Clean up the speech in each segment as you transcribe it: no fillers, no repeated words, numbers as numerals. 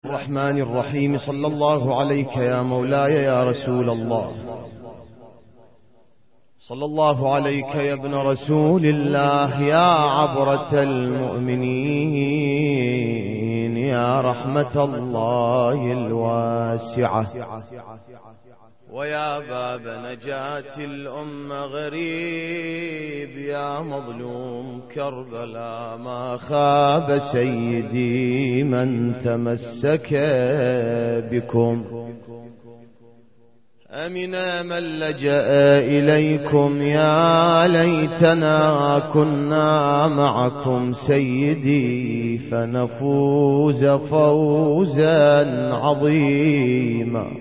الرحمن الرحيم. صلى الله عليك يا مولاي يا رسول الله، صلى الله عليك يا ابن رسول الله، يا عبرة المؤمنين، يا رحمة الله الواسعة، ويا باب نجاة الأمة غريب، يا مظلوم كربلاء ما خاب سيدي من تمسك بكم، أمن من لجأ إليكم، يا ليتنا كنا معكم سيدي فنفوز فوزا عظيما.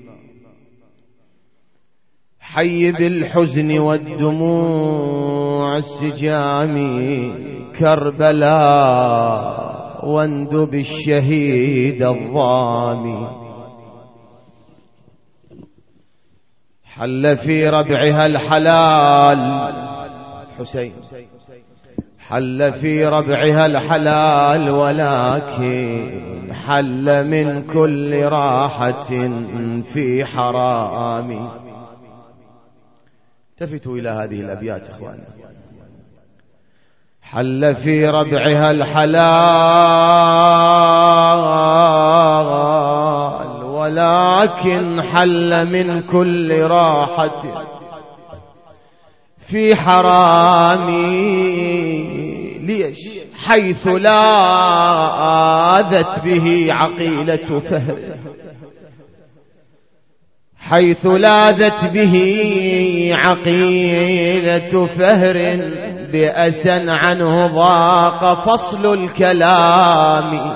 حي بالحزن والدموع السجام كربلاء، واندب الشهيد الظامي، حل في ربعها الحلال حسين، حل في ربعها الحلال، ولكن حل من كل راحة في حرام. التفتوا إلى هذه الأبيات إخواني. حل في ربعها الحلال، ولكن حل من كل راحة في حرامي. ليش؟ حيث لاذت به عقيلة فهر، حيث لاذت به عقيلة فهر، بأسا عنه ضاق فصل الكلام،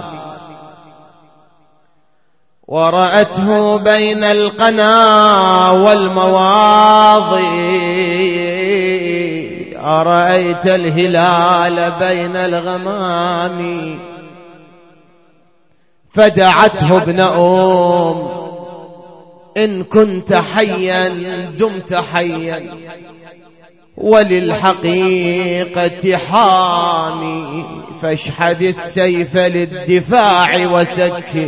ورأته بين القنا والمواضي، أرأيت الهلال بين الغمام، فدعته ابن إن كنت حيا دمت حيا، وللحقيقة حامي، فاشحذ السيف للدفاع وسك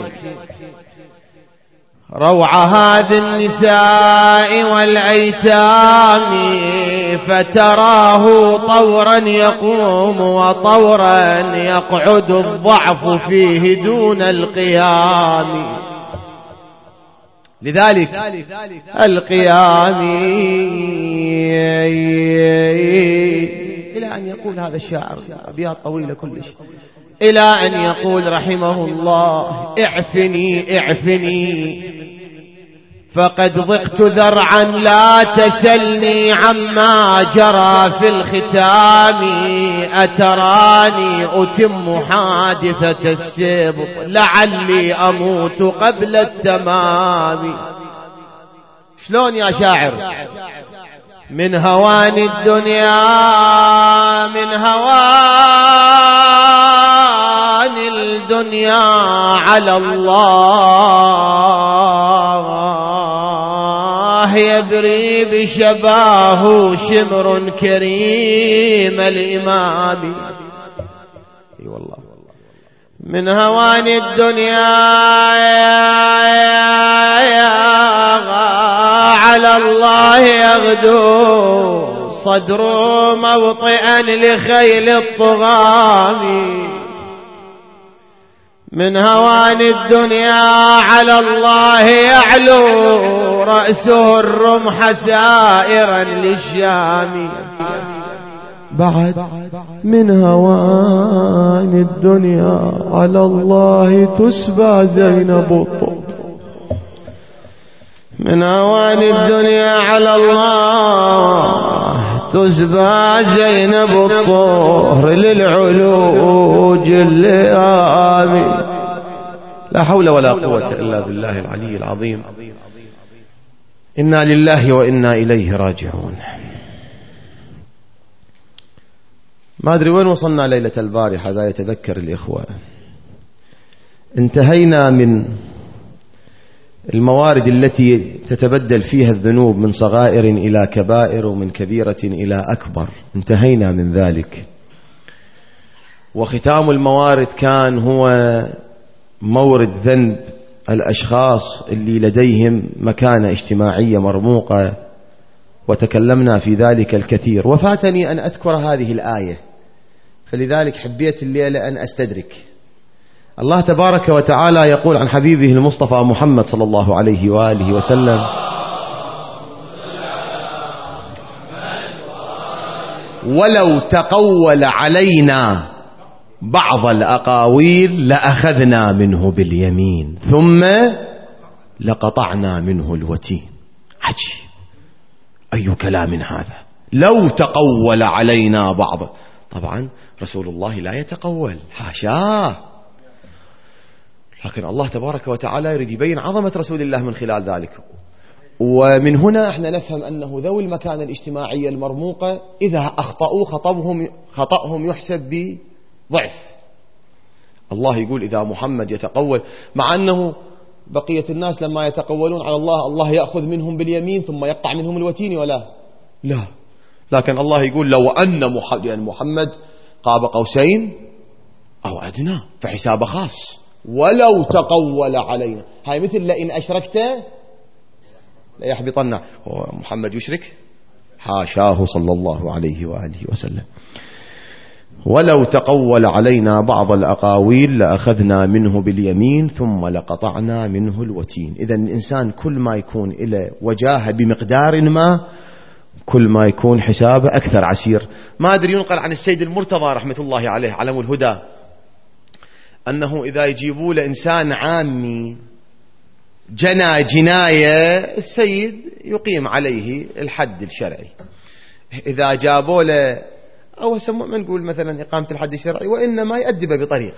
روع هذه النساء والأيتام، فتراه طورا يقوم وطورا يقعد الضعف فيه دون القيام، لذلك القيام. إلى أن يقول هذا الشاعر أبيات طويلة كلش، إلى أن يقول رحمه الله: اعفني اعفني فقد ضقت ذرعا، لا تسلني عما جرى في الختام، أتراني أتم حادثة السبط، لعلي أموت قبل التمام. شلون يا شاعر؟ من هوان الدنيا، من هوان الدنيا على الله، يبري بشباه شمر كريم الإمام. اي والله. من هوان الدنيا على الله، يغدو صدر موطئا لخيل الطغام، من هوان الدنيا على الله، يعلو رأسه الرمح سائرا للشام. بعد من هوان الدنيا على الله تسبى زينب الطهر، من هوان الدنيا على الله تسبى زينب الطهر، للعلوج اللئام. لا حول ولا قوة إلا بالله العلي العظيم. إنا لله وإنا إليه راجعون. ما أدري وين وصلنا ليلة البارحة، لا يتذكر الإخوة. انتهينا من الموارد التي تتبدل فيها الذنوب من صغائر إلى كبائر، ومن كبيرة إلى أكبر، انتهينا من ذلك. وختام الموارد كان هو مورد ذنب الأشخاص اللي لديهم مكانة اجتماعية مرموقة، وتكلمنا في ذلك الكثير، وفاتني أن أذكر هذه الآية، فلذلك حبيت الليلة أن أستدرك. الله تبارك وتعالى يقول عن حبيبه المصطفى محمد صلى الله عليه وآله وسلم: ولو تقول علينا بعض الأقاويل لأخذنا منه باليمين ثم لقطعنا منه الوتين. عجيب، أي كلام هذا؟ لو تقول علينا بعض. طبعا رسول الله لا يتقول، حاشاه، لكن الله تبارك وتعالى يريد يبين عظمة رسول الله من خلال ذلك. ومن هنا احنا نفهم أنه ذوي المكانة الاجتماعية المرموقة إذا أخطأوا خطأهم يحسب بضعف. الله يقول إذا محمد يتقول، مع أنه بقية الناس لما يتقولون على الله، الله يأخذ منهم باليمين ثم يقطع منهم الوتين، ولا لا، لكن الله يقول لو أن محمد قاب قوسين أو أدنى فحساب خاص، ولو تقول علينا. هاي مثل لئن أشركت ليحبطن. هو محمد يشرك؟ حاشاه صلى الله عليه وآله وسلم. ولو تقول علينا بعض الأقاويل لأخذنا منه باليمين ثم لقطعنا منه الوتين. إذن الإنسان كل ما يكون إلى وجاهة بمقدار ما، كل ما يكون حسابه أكثر عسير. ما أدري، ينقل عن السيد المرتضى رحمة الله عليه علم الهدى أنه إذا يجيبوا لإنسان عامي جنى جناية، السيد يقيم عليه الحد الشرعي. إذا جابوا له، أو ما نقول مثلا إقامة الحد الشرعي، وإنما يأدب بطريقة.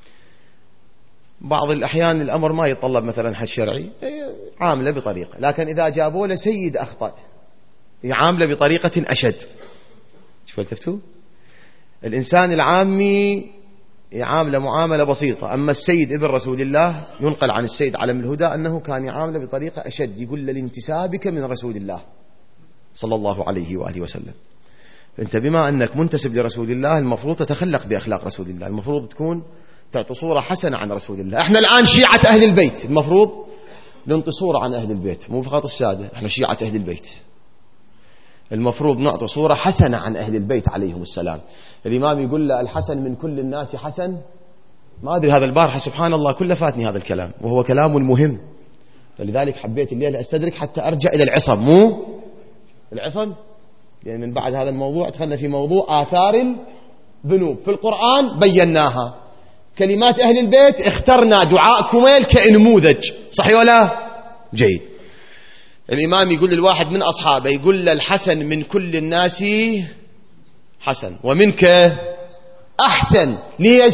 بعض الأحيان الأمر ما يتطلب مثلا حد شرعي، عامله بطريقة، لكن إذا جابوا له سيد أخطأ يعامله بطريقة أشد. شو التفتوا؟ الإنسان العامي يعامله معاملة بسيطة، أما السيد ابن رسول الله ينقل عن السيد علم الهدى أنه كان يعامله بطريقة أشد، يقول لانتسابك من رسول الله صلى الله عليه وآله وسلم. أنت بما أنك منتسب لرسول الله المفروض تتخلق بأخلاق رسول الله، المفروض تكون تعطي صورة حسنة عن رسول الله. احنا الآن شيعة أهل البيت، المفروض ننطي صورة عن أهل البيت، مو فقط السادة، احنا شيعة أهل البيت، المفروض نعطي صورة حسنة عن أهل البيت عليهم السلام. الإمام يقول له الحسن من كل الناس حسن. ما أدري، هذا البارحة سبحان الله كله فاتني هذا الكلام، وهو كلام مهم، فلذلك حبيت الليلة أستدرك حتى أرجع إلى العصب، مو العصب، يعني من بعد هذا الموضوع دخلنا في موضوع آثار الذنوب. في القرآن بيناها، كلمات أهل البيت اخترنا دعاء كميل كنموذج، صحيح ولا؟ جيد. الإمام يقول للواحد من أصحابه، يقول له الحسن من كل الناس حسن ومنك أحسن. ليش؟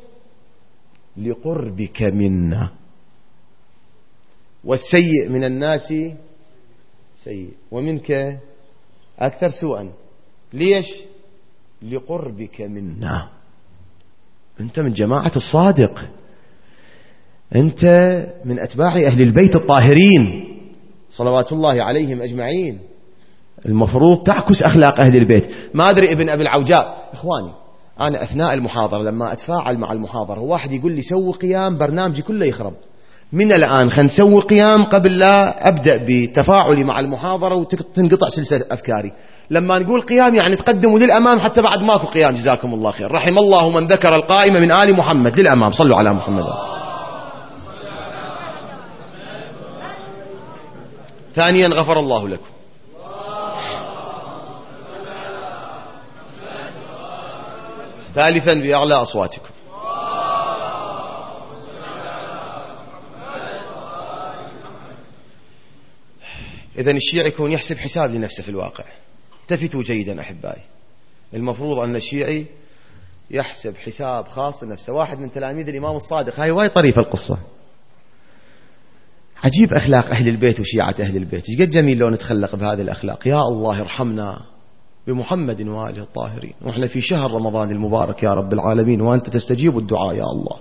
لقربك منا. والسيء من الناس سيء ومنك أكثر سوءا. ليش؟ لقربك منا. أنت من جماعة الصادق، أنت من أتباع أهل البيت الطاهرين صلوات الله عليهم أجمعين، المفروض تعكس أخلاق أهل البيت. ما أدري ابن أبي العوجاء، إخواني أنا أثناء المحاضرة لما أتفاعل مع المحاضرة واحد يقول لي سوي قيام برنامجي كله يخرب، من الآن خلينا نسوي قيام قبل لا أبدأ بتفاعلي مع المحاضرة وتنقطع سلسلة أفكاري. لما نقول قيام يعني تقدموا للأمام حتى بعد ماكو قيام. جزاكم الله خير. رحم الله من ذكر القائمة من آل محمد للأمام. صلوا على محمد. ثانيا غفر الله لكم. ثالثا بأعلى أصواتكم. إذن الشيعي يكون يحسب حساب لنفسه في الواقع. التفتوا جيدا أحبائي، المفروض أن الشيعي يحسب حساب خاص لنفسه. واحد من تلاميذ الإمام الصادق، هاي وايد طريفة القصة، عجيب أخلاق أهل البيت وشيعة أهل البيت، ايش قد جميل لو نتخلق بهذه الأخلاق. يا الله ارحمنا بمحمد وآله الطاهرين، ونحن في شهر رمضان المبارك يا رب العالمين، وأنت تستجيب الدعاء يا الله.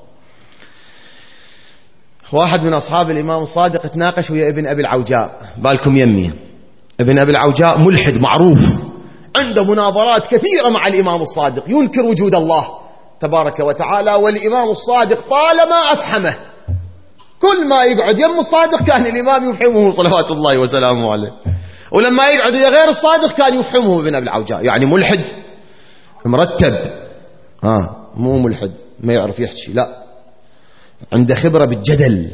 واحد من أصحاب الإمام الصادق تناقش ويا ابن أبي العوجاء، بالكم يمي ابن أبي العوجاء ملحد معروف، عنده مناظرات كثيرة مع الإمام الصادق، ينكر وجود الله، تبارك وتعالى. والإمام الصادق طالما أفحمه، كل ما يقعد يم الصادق كان الإمام يفحمه صلوات الله وسلامه عليه، ولما يقعد غير الصادق كان يفحمه ابن أبي العوجاء. يعني ملحد مرتب، مو ملحد ما يعرف يحكي، لا، عنده خبرة بالجدل.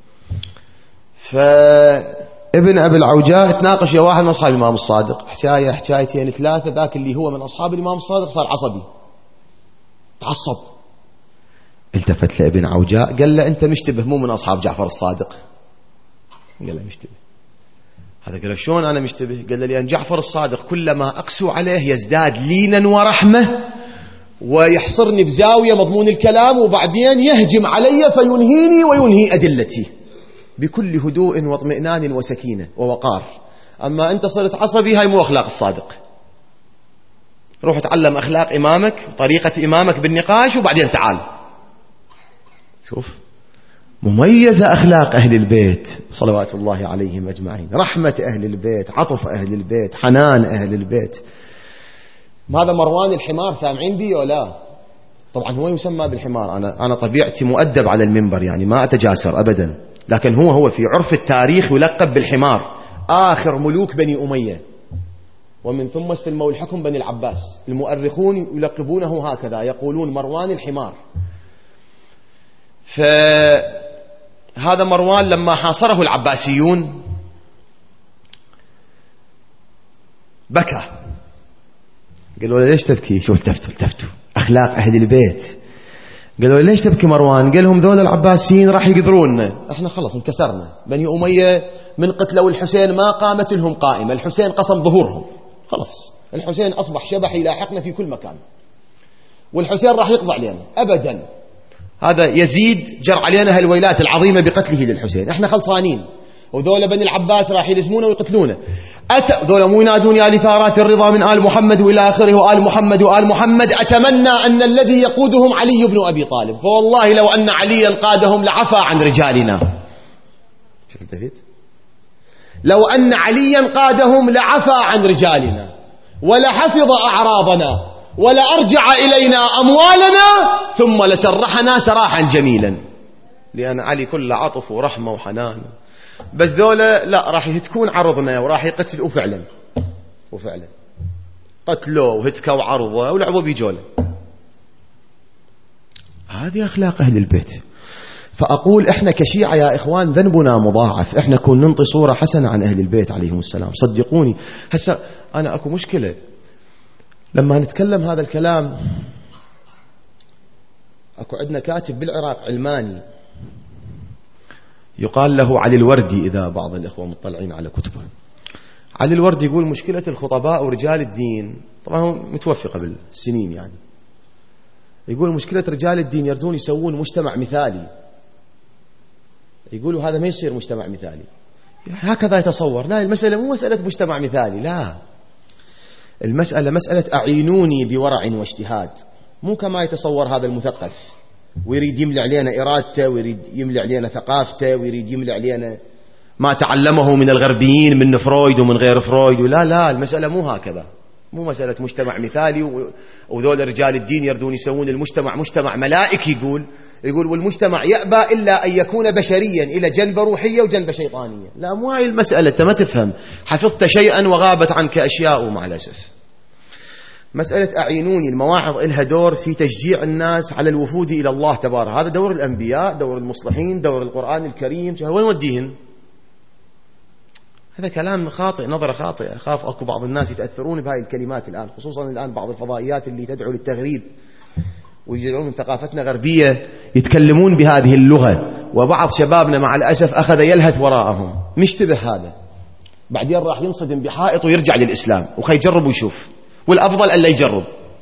فابن أبي العوجاء تناقش يا واحد من أصحاب الإمام الصادق، حكايتين ثلاثة، ذاك اللي هو من أصحاب الإمام الصادق صار عصبي، تعصب. التفت لابن عوجاء قال له: أنت مشتبه مو من أصحاب جعفر الصادق. قال له: مشتبه. هذا قال له: شلون أنا مشتبه؟ قال له: لأن جعفر الصادق كلما أقسو عليه يزداد لينا ورحمة ويحصرني بزاوية مضمون الكلام، وبعدين يهجم علي فينهيني وينهي أدلتي بكل هدوء واطمئنان وسكينة ووقار. أما أنت صرت عصبي، هاي مو أخلاق الصادق. روح تعلم أخلاق إمامك، طريقة إمامك بالنقاش، وبعدين تعال. شوف، مميزة أخلاق أهل البيت صلوات الله عليهم أجمعين، رحمة أهل البيت، عطف أهل البيت، حنان أهل البيت. هذا مروان الحمار، سامعين بي ولا؟ طبعا هو يسمى بالحمار. أنا طبيعتي مؤدب على المنبر، يعني ما أتجاسر أبدا، لكن هو في عرف التاريخ يلقب بالحمار، آخر ملوك بني أمية، ومن ثم استلموا الحكم بني العباس. المؤرخون يلقبونه هكذا، يقولون مروان الحمار. فهذا مروان لما حاصره العباسيون بكى، قالوا له: ليش تبكي؟ شو التفتوا أخلاق أهل البيت. قالوا له: ليش تبكي مروان؟ قال لهم: ذول العباسيين راح يقدروننا، احنا خلص انكسرنا، بني أمية من قتلوا الحسين ما قامت لهم قائمة، الحسين قسم ظهورهم، خلص الحسين أصبح شبح يلاحقنا في كل مكان، والحسين راح يقضي علينا أبدا. هذا يزيد جر علينا هالويلات العظيمة بقتله للحسين، احنا خلصانين، وذول بني العباس راح يلزمونه ويقتلونه. ذول مو ينادون: يا لثارات الرضا من آل محمد وإلى آخره، وآل محمد وآل محمد. أتمنى أن الذي يقودهم علي بن أبي طالب، فوالله لو أن عليا قادهم لعفى عن رجالنا. شو التفت؟ لو أن عليا قادهم لعفى عن رجالنا، ولحفظ أعراضنا، ولأرجع إلينا أموالنا، ثم لسرحنا سراحا جميلا. لأن علي كل عطف ورحمة وحنان، بس ذولا لا، راح يهتكون عرضنا وراح يقتلوا. وفعلا قتلوا وهتكوا عرضه ولعبوا بيجوله. هذه أخلاق أهل البيت. فأقول إحنا كشيعة يا إخوان ذنبنا مضاعف، إحنا كون ننطي صورة حسنة عن أهل البيت عليهم السلام. صدقوني هسه أنا أكو مشكلة لما نتكلم هذا الكلام. أكو عندنا كاتب بالعراق علماني يقال له علي الوردي، إذا بعض الإخوة مطلعين على كتبه. علي الوردي يقول: مشكلة الخطباء ورجال الدين، طبعا هو متوفى قبل سنين يعني، يقول مشكلة رجال الدين يردون يسوون مجتمع مثالي. يقولوا هذا ما يصير مجتمع مثالي، هكذا يتصور. لا، المسألة مو مسألة مجتمع مثالي، لا، المسألة مسألة أعينوني بورع واجتهاد، مو كما يتصور هذا المثقف ويريد يملع علينا إرادته، ويريد يملع علينا ثقافته، ويريد يملع علينا ما تعلمه من الغربيين من فرويد ومن غير فرويد. لا، المسألة مو هكذا، مو مسألة مجتمع مثالي وذول رجال الدين يردون يسوون المجتمع مجتمع ملائكي. يقول والمجتمع يأبى إلا أن يكون بشريا، إلى جنبة روحية وجنبة شيطانية. لا، مو هاي المسألة، أنت ما تفهم، حفظت شيئا وغابت عنك أشياء مع الأسف. مسألة أعينوني، المواعظ إلها دور في تشجيع الناس على الوفود إلى الله تبارك. هذا دور الأنبياء، دور المصلحين، دور القرآن الكريم. وين نوديهن؟ هذا كلام خاطئ، نظرة خاطئة. أخاف أكو بعض الناس يتأثرون بهاي الكلمات الآن، خصوصا الآن بعض الفضائيات اللي تدعو للتغريب ويجعلون من ثقافتنا غربية يتكلمون بهذه اللغة، وبعض شبابنا مع الأسف أخذ يلهث وراءهم. مشتبه هذا، بعدين راح ينصدم بحائط ويرجع للإسلام، وخي يجرب ويشوف، والأفضل أن لا يجرب،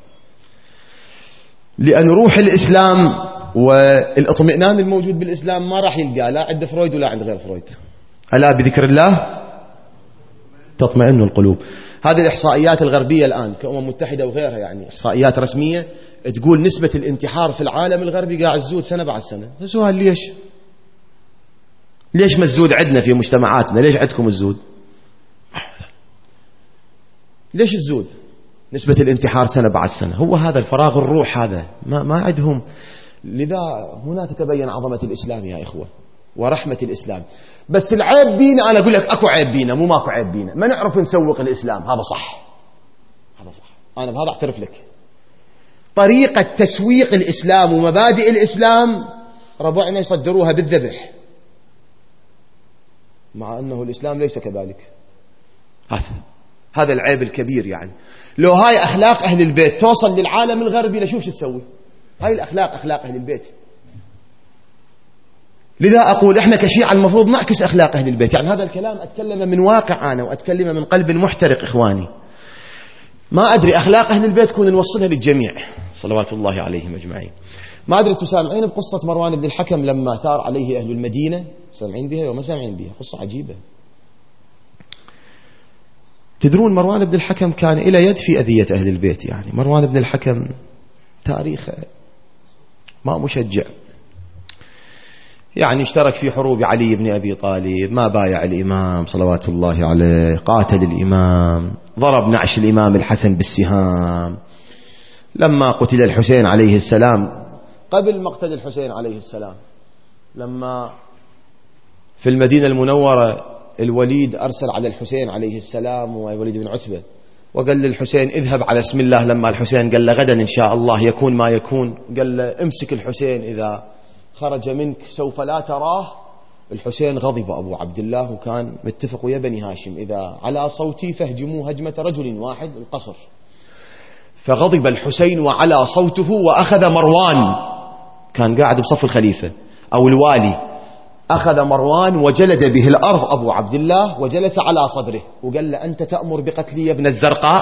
لأن روح الإسلام والاطمئنان الموجود بالإسلام ما راح يلقى لا عند فرويد ولا عند غير فرويد. ألا بذكر الله تطمئن القلوب. هذه الإحصائيات الغربية الآن كأمم متحدة وغيرها، يعني إحصائيات رسمية تقول نسبة الانتحار في العالم الغربي قاعد تزود سنة بعد سنة. سؤال: ليش ما تزود عندنا في مجتمعاتنا؟ ليش عندكم تزود؟ ليش تزود؟ نسبة الانتحار سنة بعد سنة. هو هذا الفراغ الروح هذا ما عندهم. لذا هنا تتبين عظمة الإسلام يا إخوة ورحمة الإسلام. بس العيب بينا، أنا أقول لك أكو عيب بينا، مو ماكو عيب بينا، ما نعرف نسوق الإسلام. هذا صح، هذا صح، أنا بهذا أعترف لك. طريقة تسويق الإسلام ومبادئ الإسلام ربعنا يصدروها بالذبح، مع أنه الإسلام ليس كذلك. هذا العيب الكبير. يعني لو هاي أخلاق أهل البيت توصل للعالم الغربي لشوف شو تسوي. هاي الأخلاق أخلاق أهل البيت. لذا أقول إحنا كشيعة المفروض نعكس أخلاق أهل البيت. يعني هذا الكلام أتكلم من واقع أنا، وأتكلم من قلب محترق إخواني. ما أدري أخلاق أهل البيت كون نوصلها للجميع صلوات الله عليهم أجمعين. ما أدري تسامعين بقصة مروان بن الحكم لما ثار عليه أهل المدينة؟ سامعين بها وما سامعين بها؟ قصة عجيبة. تدرون مروان بن الحكم كان إلى يد في أذية أهل البيت. يعني مروان بن الحكم تاريخه ما مشجع. يعني اشترك في حروب علي بن أبي طالب، ما بايع الإمام صلوات الله عليه، قاتل الإمام، ضرب نعش الإمام الحسن بالسهام. لما قتل الحسين عليه السلام، قبل مقتل الحسين عليه السلام، لما في المدينة المنورة الوليد أرسل على الحسين عليه السلام والوليد بن عتبة وقال للحسين اذهب على اسم الله. لما الحسين قال له غدا إن شاء الله يكون ما يكون، قال له امسك الحسين إذا خرج منك سوف لا تراه. الحسين غضب أبو عبد الله، وكان متفق ويا بني هاشم إذا على صوتي فاهجموا هجمة رجل واحد القصر. فغضب الحسين وعلى صوته، وأخذ مروان، كان قاعد بصف الخليفة أو الوالي، أخذ مروان وجلد به الأرض أبو عبد الله وجلس على صدره وقال له أنت تأمر بقتلي يا ابن الزرقاء.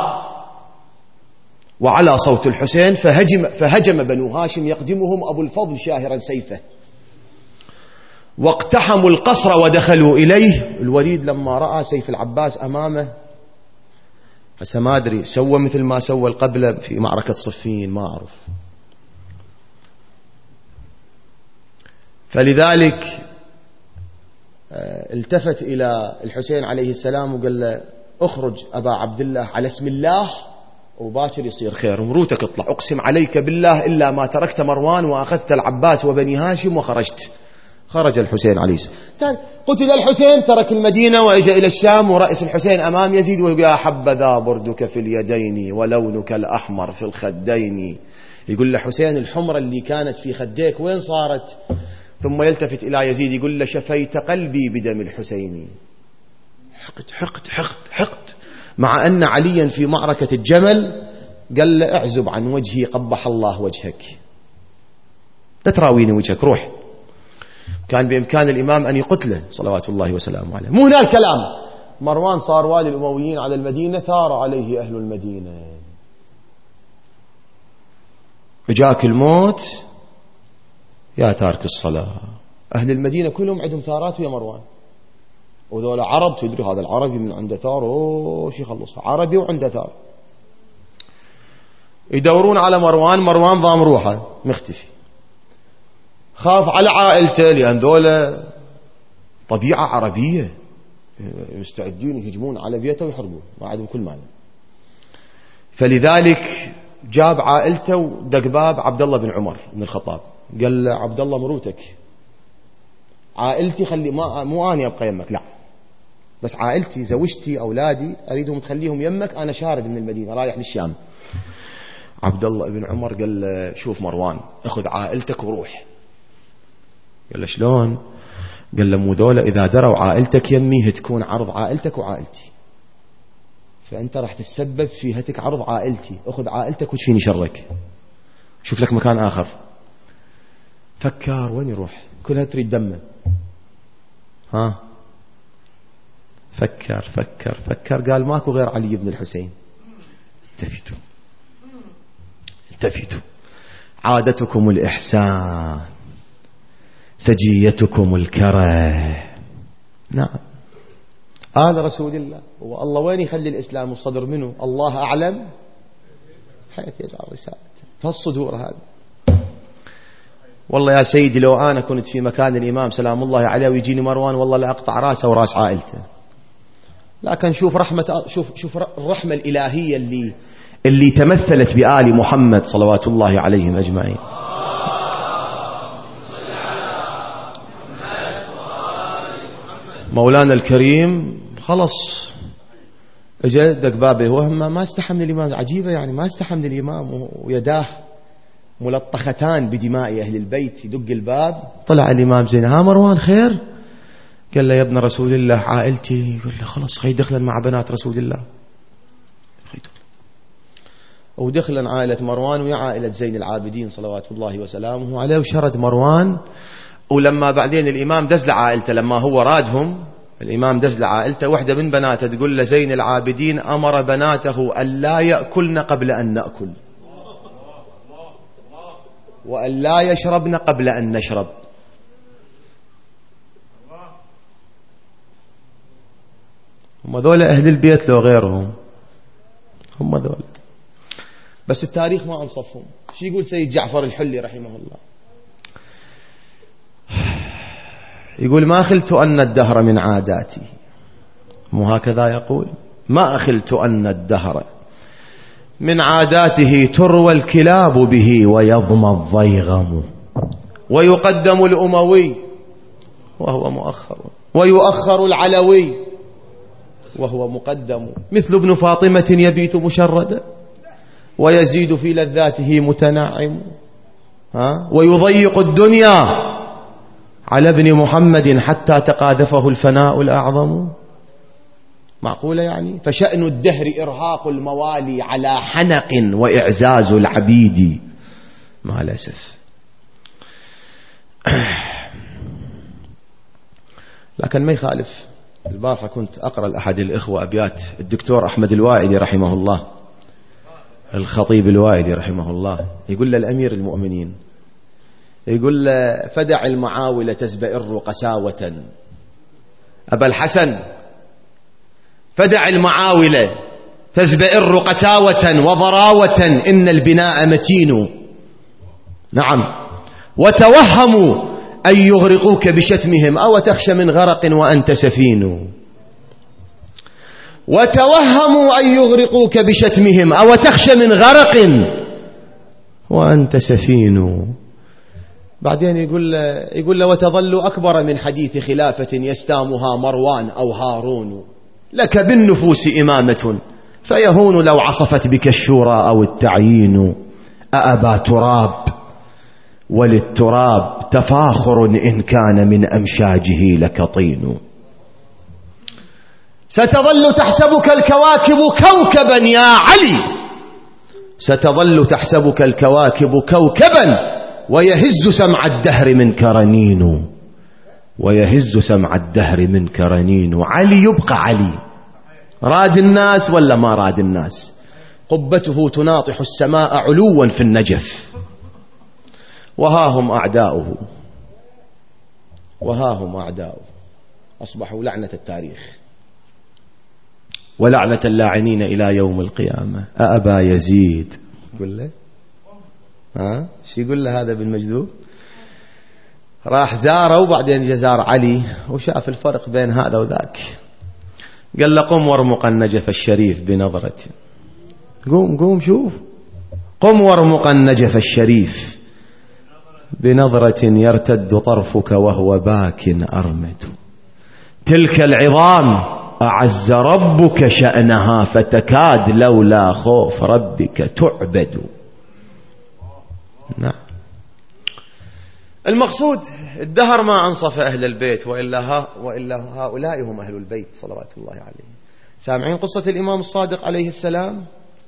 وعلى صوت الحسين فهجم بنو هاشم يقدمهم أبو الفضل شاهرا سيفه، واقتحموا القصر ودخلوا إليه. الوليد لما رأى سيف العباس أمامه، هسه ما أدري سوى مثل ما سوى القبلة في معركة صفين، ما أعرف. فلذلك التفت إلى الحسين عليه السلام وقال له اخرج أبا عبد الله على اسم الله وباكر يصير خير، ومروتك اطلع، أقسم عليك بالله إلا ما تركت مروان وأخذت العباس وبني هاشم وخرجت. خرج الحسين عليه السلام. قتل الحسين، ترك المدينة وإجا إلى الشام، ورأس الحسين أمام يزيد ويقول يا حبذا بردك في اليدين ولونك الأحمر في الخدين. يقول له حسين الحمرة اللي كانت في خديك وين صارت؟ ثم يلتفت إلى يزيد يقول له شفيت قلبي بدم الحسين. حقد حقد حقد حقد. مع أن عليا في معركة الجمل قال له اعزب عن وجهي قبح الله وجهك، لا تراويني وجهك، روح. كان بإمكان الإمام أن يقتله صلوات الله وسلامه عليه. مو هنا الكلام. مروان صار والي الأمويين على المدينة، ثار عليه أهل المدينة، وجاك الموت يا تارك الصلاة. أهل المدينة كلهم عندهم ثارات ويا مروان، وذولا عرب. تدري هذا العربي من عنده ثار وش يخلصها، عربي وعنده ثار. يدورون على مروان، مروان ضام روحه مختفي. خاف على عائلته لأن ذولا طبيعة عربية مستعدين يهجمون على بيته ويحرقون، ما عندهم كل مانع. فلذلك جاب عائلته ودق باب عبد الله بن عمر بن الخطاب، قال له عبد الله مروتك، عائلتي خلي مو أنا أبقى يمك، لا بس عائلتي زوجتي أولادي أريدهم تخليهم يمك، أنا شارد من المدينة رايح للشام. عبد الله بن عمر قال له شوف مروان أخذ عائلتك وروح. قال له شلون؟ قال له مو ذولا إذا دروا عائلتك يمي تكون عرض عائلتك وعائلتي، فأنت راح تتسبب في هتك عرض عائلتي، أخذ عائلتك وتفيني شرك، شوف لك مكان آخر. فكر وين يروح، كلها تريد دمه. ها فكر فكر فكر، قال ماكو غير علي بن الحسين. التفتوا التفتوا. عادتكم الإحسان، سجيتكم الكره. نعم آل رسول الله. والله وين يخلي الإسلام الصدر منه؟ الله أعلم حيث يجعل رسالته فالصدور هذا. والله يا سيدي لو أنا كنت في مكان الإمام سلام الله عليه ويجيني مروان والله لا أقطع راسه وراس عائلته. لكن شوف رحمة، شوف الرحمة الإلهية اللي تمثلت بآل محمد صلوات الله عليهم أجمعين. مولانا الكريم خلص اجى دق بابه، هو ما استحى من الإمام. عجيبة يعني، ما استحى من الإمام ويداه ملطختان بدماء أهل البيت. يدق الباب، طلع الإمام زين، ها مروان خير؟ قال له يا ابن رسول الله عائلتي. يقول له خلص خي دخلا مع بنات رسول الله. ودخلا عائلة مروان ويا عائلة زين العابدين صلوات الله وسلامه عليه، وشرد مروان. ولما بعدين الإمام دز لعائلته، لما هو رادهم الإمام دز لعائلته، واحدة من بناته تقول له زين العابدين أمر بناته أن لا يأكلن قبل أن نأكل، وأن لا يشربن قبل أن نشرب. هم ذولا أهل البيت لو غيرهم، هم ذولا. بس التاريخ ما أنصفهم. شو يقول سيد جعفر الحلي رحمه الله؟ يقول ما خلت أن الدهر من عاداتي، مو هكذا يقول؟ ما أخلت أن الدهر من عاداته تروى الكلاب به ويضمى الضيغم، ويقدم الأموي وهو مؤخر، ويؤخر العلوي وهو مقدم، مثل ابن فاطمة يبيت مشردا ويزيد في لذاته متنعم، ويضيق الدنيا على ابن محمد حتى تقاذفه الفناء الأعظم. معقولة يعني؟ فشأن الدهر إرهاق الموالي على حنق وإعزاز العبيد مع الأسف. لكن ما يخالف. البارحة كنت أقرأ لأحد الإخوة أبيات الدكتور أحمد الوائدي رحمه الله، الخطيب الوائدي رحمه الله، يقول للأمير المؤمنين، يقول له فدع المعاول تزبئر قساوة أبا الحسن، فدع المعاول تزبئر قساوة وضراوة إن البناء متين. نعم. وتوهموا أن يغرقوك بشتمهم أو تخشى من غرق وأنت سفين. وتوهموا أن يغرقوك بشتمهم أو تخشى من غرق وأنت سفين. بعدين يقول له وتظل أكبر من حديث خلافة يستامها مروان أو هارون، لك بالنفوس إمامة فيهون لو عصفت بك الشورى أو التعيين. أأبا تراب وللتراب تفاخر إن كان من أمشاجه لك طين. ستظل تحسبك الكواكب كوكبا يا علي، ستظل تحسبك الكواكب كوكبا ويهز سمع الدهر منك رنين، ويهز سمع الدهر منك رنين. علي يبقى علي، راد الناس ولا ما راد الناس، قبته تناطح السماء علوا في النجف. وها هم أعداؤه، وها هم أعداؤه أصبحوا لعنة التاريخ ولعنة اللاعنين إلى يوم القيامة. أأبا يزيد يقول له شو يقول له هذا بالمجذوب؟ راح زاره وبعدين جزار علي وشاف الفرق بين هذا وذاك، قال له قم وارمق النجف الشريف بنظرة. قوم شوف، قم وارمق النجف الشريف بنظرة يرتد طرفك وهو باك أرمد. تلك العظام أعز ربك شأنها فتكاد لولا خوف ربك تعبد. نعم. المقصود الدهر ما أنصف أهل البيت، وإلا هؤلاء هم أهل البيت صلوات الله عليه. سامعين قصة الإمام الصادق عليه السلام؟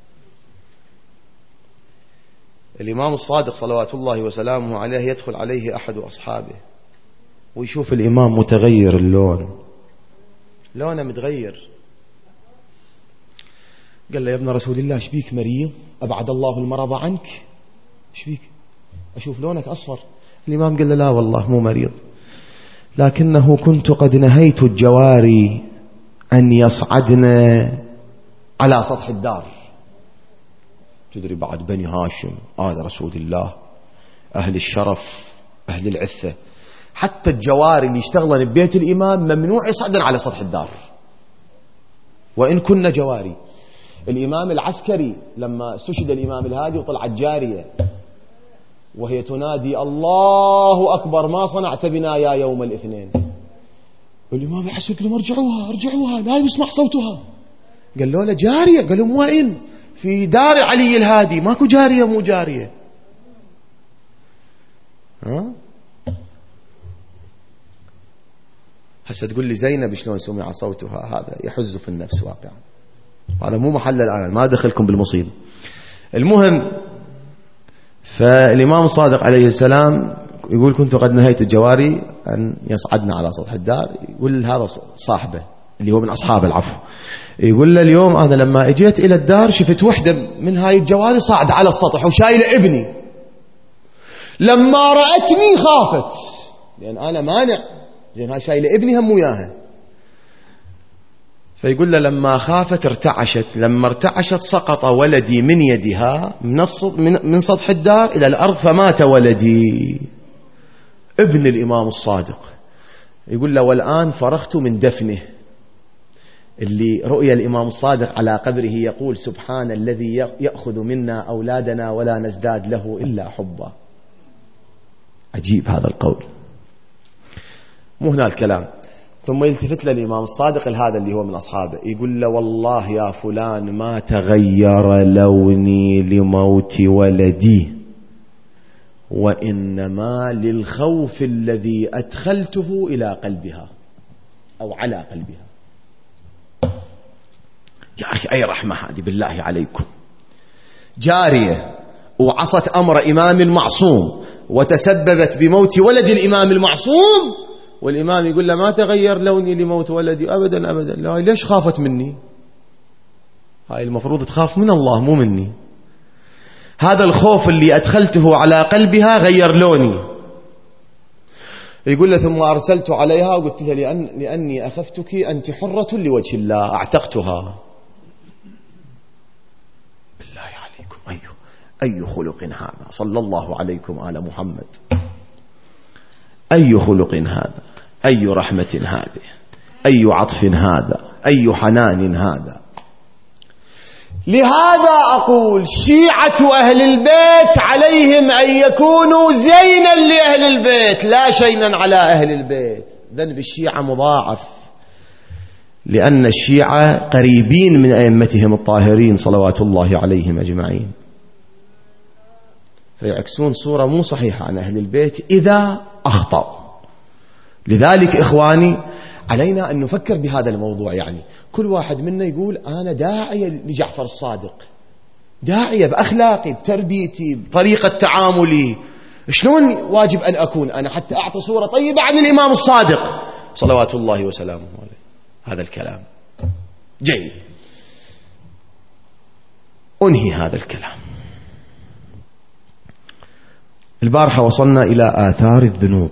الإمام الصادق صلوات الله وسلامه عليه يدخل عليه أحد أصحابه ويشوف الإمام متغير اللون، لونه متغير. قال له يا ابن رسول الله ايش بيك مريض؟ أبعد الله المرض عنك، ايش بيك؟ أشوف لونك أصفر. الإمام قال له لا والله مو مريض، لكنه كنت قد نهيت الجواري أن يصعدن على سطح الدار. تدري بعد بني هاشم آل رسول الله أهل الشرف أهل العفة، حتى الجواري اللي يشتغلن ببيت الإمام ممنوع يصعدن على سطح الدار وإن كنا جواري. الإمام العسكري لما استشهد الإمام الهادي وطلعت جارية وهي تنادي الله أكبر ما صنعت بنا يا يوم الاثنين، الإمام العسكري قال لهم ارجعوها لا يسمع صوتها. قال له جارية. قال لهم وين؟ في دار علي الهادي ماكو جارية مو جارية. هسه تقول لي زينب شلون سمع صوتها؟ هذا يحز في النفس واقعا، هذا مو محل الآن، ما دخلكم بالمصيبة. المهم، فالإمام الصادق عليه السلام يقول كنت قد نهيت الجواري أن يصعدن على سطح الدار. يقول هذا صاحبه اللي هو من أصحاب العفو، يقول له اليوم أنا لما اجيت إلى الدار شفت وحدة من هاي الجواري صاعد على السطح وشايلة ابني، لما رأتني خافت لأن أنا مانع، لأن هاي شايلة ابني هم وياها. فيقول له لما خافت ارتعشت، لما ارتعشت سقط ولدي من يدها من سطح الدار إلى الأرض فمات ولدي، ابن الإمام الصادق. يقول له والآن فرغت من دفنه. اللي رؤيا الإمام الصادق على قبره يقول سبحان الذي يأخذ منا أولادنا ولا نزداد له إلا حبا. عجيب هذا القول. مو هنا الكلام. ثم يلتفت للإمام الصادق هذا اللي هو من أصحابه، يقول له والله يا فلان ما تغير لوني لموت ولدي، وإنما للخوف الذي أدخلته إلى قلبها أو على قلبها. يا أخي أي رحمة هذه بالله عليكم. جارية وعصت أمر إمام معصوم وتسببت بموت ولد الإمام المعصوم، والإمام يقول له ما تغير لوني لموت ولدي أبدا أبدا. لا، ليش خافت مني؟ هاي المفروض تخاف من الله مو مني. هذا الخوف اللي أدخلته على قلبها غير لوني. يقول له ثم أرسلت عليها وقلت لها لأني أخفتك أنت حرة لوجه الله أعتقتها. بالله عليكم أي خلق هذا؟ صلى الله عليكم آل محمد. أي خلق هذا؟ أي رحمة هذه؟ أي عطف هذا؟ أي حنان هذا؟ لهذا أقول شيعة أهل البيت عليهم أن يكونوا زينا لأهل البيت لا شينا على أهل البيت. ذنب الشيعة مضاعف، لأن الشيعة قريبين من أئمتهم الطاهرين صلوات الله عليهم أجمعين، فيعكسون صورة مو صحيحة عن أهل البيت إذا أخطأ. لذلك إخواني علينا أن نفكر بهذا الموضوع. يعني كل واحد منا يقول أنا داعية لجعفر الصادق، داعية بأخلاقي بتربيتي بطريقة تعاملي، شلون واجب أن أكون أنا حتى أعطي صورة طيبة عن الإمام الصادق صلوات الله وسلامه عليه. هذا الكلام جيد. أنهي هذا الكلام. البارحة وصلنا إلى آثار الذنوب،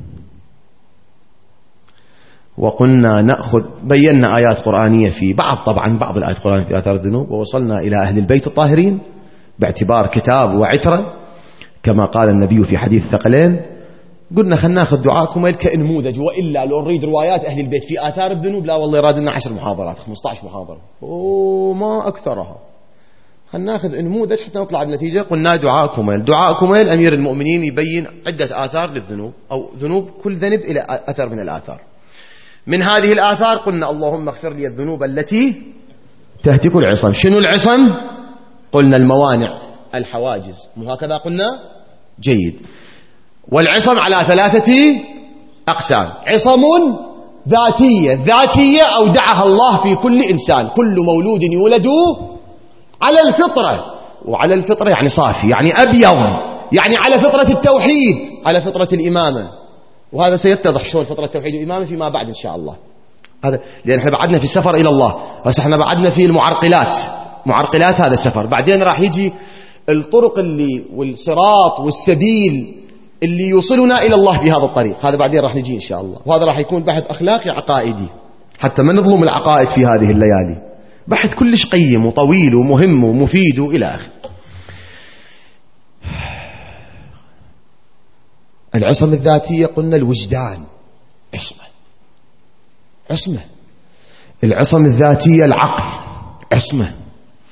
وقلنا نأخذ بينا آيات قرآنية في طبعا بعض الآيات القرآنية في آثار الذنوب، ووصلنا إلى أهل البيت الطاهرين باعتبار كتاب وعترة كما قال النبي في حديث الثقلين. قلنا خلنا ناخذ دعاءكم كنموذج، وإلا لو نريد روايات أهل البيت في آثار الذنوب لا والله يرادنا 10 محاضرات 15 محاضرة وما أكثرها. خلنا ناخذ نموذج حتى نطلع بنتيجة. قلنا دعاءكم أمير المؤمنين يبين عدة آثار للذنوب أو ذنوب، كل ذنب إلى أثر من الآثار. من هذه الآثار قلنا اللهم اغفر لي الذنوب التي تهتك العصم. شنو العصم؟ قلنا الموانع الحواجز، مو هكذا قلنا؟ جيد. والعصم على 3 أقسام: عصم ذاتية أودعها الله في كل إنسان، كل مولود يولد على الفطرة، وعلى الفطرة يعني صافي يعني أبيض، يعني على فطرة التوحيد، على فطرة الإمامة. وهذا سيتضح شلون فطرة التوحيد والإمامة فيما بعد إن شاء الله. هذا لأن احنا بعدنا في السفر إلى الله، بس احنا بعدنا في معرقلات هذا السفر. بعدين راح يجي الطرق اللي والصراط والسبيل اللي يوصلنا إلى الله في هذا الطريق، هذا بعدين راح نجي إن شاء الله. وهذا راح يكون بحث أخلاقي عقائدي حتى ما نظلم العقائد في هذه الليالي، بحث كلش قيم وطويل ومهم ومفيد إلى آخره. العصمة الذاتية قلنا الوجدان عصمة. العصمة الذاتية العقل عصمة.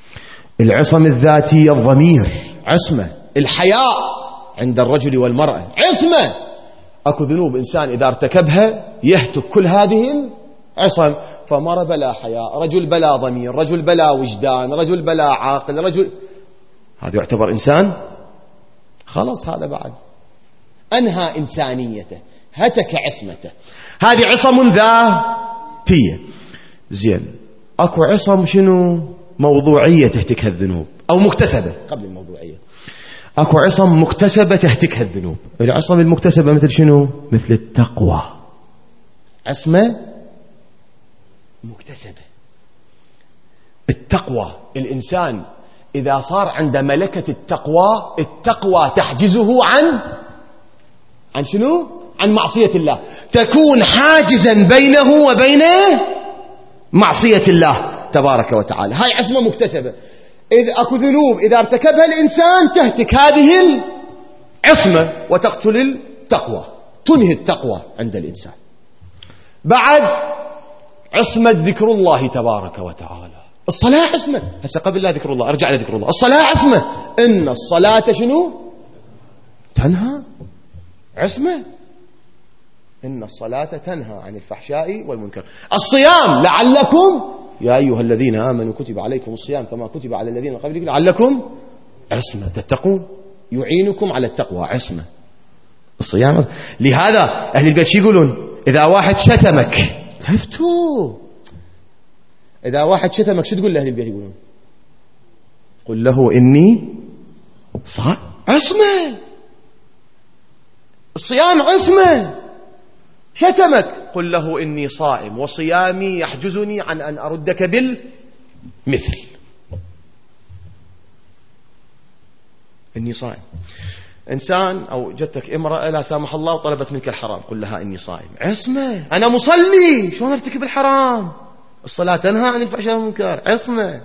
العصم الذاتية الضمير عصمة. الحياء عند الرجل والمرأة عصمة. أكو ذنوب إنسان إذا ارتكبها يهتك كل هذه العصم. فمرأة بلا حياء، رجل بلا ضمير، رجل بلا وجدان، رجل بلا عاقل، رجل هذا يعتبر إنسان خلاص. هذا بعد أنهى إنسانيته، هتك عصمته. هذه عصم ذاتية. زين، أكو عصم شنو؟ موضوعية تهتكها الذنوب، أو مكتسبة قبل الموضوعية. أكو عصم مكتسبة تهتكها الذنوب. العصم المكتسبة مثل شنو؟ مثل التقوى، عصمة مكتسبة. التقوى، الإنسان إذا صار عند ملكة التقوى تحجزه عن شنو؟ عن معصية الله، تكون حاجزا بينه وبين معصية الله تبارك وتعالى. هاي عصمة مكتسبة. إذا أكو ذنوب إذا ارتكبها الإنسان تهتك هذه العصمة وتقتل التقوى، تنهي التقوى عند الإنسان. بعد عصمة ذكر الله تبارك وتعالى. الصلاة عصمة. هسه قبل لا ذكر الله، أرجع لذكر الله. الصلاة عصمة. إن الصلاة شنو؟ تنهى، عصمة. إن الصلاة تنهى عن الفحشاء والمنكر. الصيام لعلكم يا أيها الذين آمنوا كتب عليكم الصيام كما كتب على الذين من قبلكم لعلكم عصمة تتقون، يعينكم على التقوى، عصمة. الصيام. لهذا أهل البيت شو يقولون؟ إذا واحد شتمك لفتوا، إذا واحد شتمك شو تقول لأهل البيت؟ يقولون قل له إني صائم. عصمة. الصيام عصمة. شتمك قل له إني صائم وصيامي يحجزني عن أن أردك بالمثل. إني صائم. إنسان أو جتك امرأة لا سامح الله وطلبت منك الحرام، قل لها إني صائم. عصمة. أنا مصلي، شلون ارتكب الحرام؟ الصلاة تنهى عن الفحشاء والمنكر، عصمة.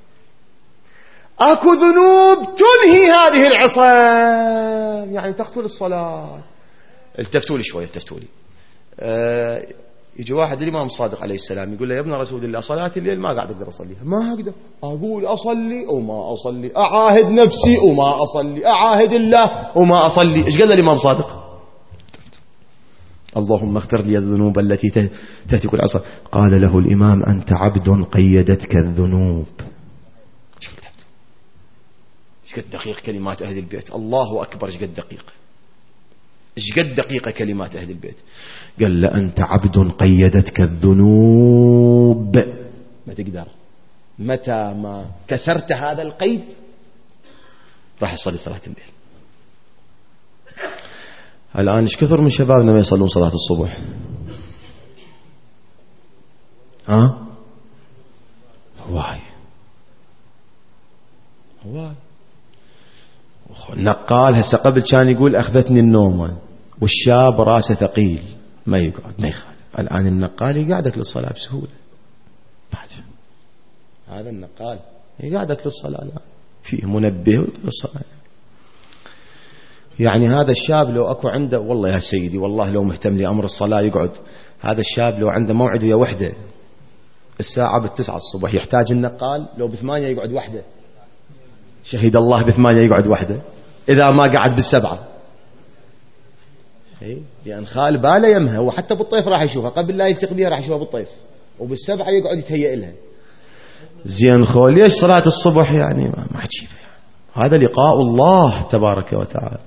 أكو ذنوب تنهي هذه العصم، يعني تقتل الصلاة. التفتوا لي شوي، التفتوا لي. يجي واحد الإمام الصادق عليه السلام يقول له يا ابن رسول الله صلاة الليل ما قاعد أقدر أصليها. ما أقدر، أقول أصلي وما أصلي، أعاهد نفسي وما أصلي، أعاهد الله وما أصلي. إيش قال الإمام الصادق؟ اللهم اغفر لي الذنوب التي تهتك العصر. قال له الإمام أنت عبد قيدتك الذنوب. ايش قد دقيق كلمات أهل البيت. الله أكبر، ايش قد دقيق، ايش قد دقيقة كلمات أهل البيت. قال له أنت عبد قيدتك الذنوب، ما تقدر. متى ما كسرت هذا القيد راح يصلي صلاة الليل. الآن ايش كثر من شبابنا ما يصلون صلاة الصبح؟ هواي. النقال هسه قبل كان يقول أخذتني النومة، والشاب راسه ثقيل ما يقعد ما يخالف. الآن النقال يقعدك للصلاة بسهولة. هذا النقال يقعدك للصلاة، لا فيه منبه للصلاة. يعني هذا الشاب لو أكو عنده، والله يا سيدي والله لو مهتم لأمر الصلاة يقعد. هذا الشاب لو عنده موعد ويا وحدة الساعة 9 الصبح يحتاج النقال، لو ب8 يقعد وحدة. شهد الله ب8 يقعد وحدة، إذا ما قعد ب7. لأن خال باله يمها، وحتى بالطيف راح يشوفها، قبل لا يلتقي بها راح يشوفها بالطيف، وب7 يقعد يتهيئ لها. زين خول ليش صلاة الصبح يعني ما تجيبها؟ هذا لقاء الله تبارك وتعالى.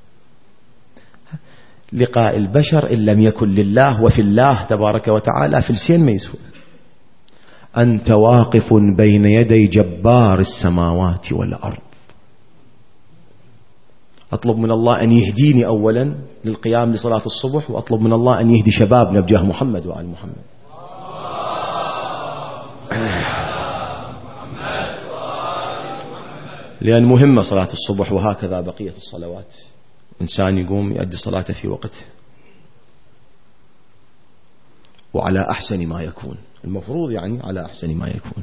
لقاء البشر إن لم يكن لله وفي الله تبارك وتعالى فلسين ما يسوى. أنت واقف بين يدي جبار السماوات والأرض. أطلب من الله أن يهديني أولا للقيام لصلاة الصبح، وأطلب من الله أن يهدي شبابنا بجاه محمد وآل محمد. لأن مهمة صلاة الصبح، وهكذا بقية الصلوات. إنسان يقوم يؤدي صلاته في وقته وعلى أحسن ما يكون، المفروض يعني على أحسن ما يكون.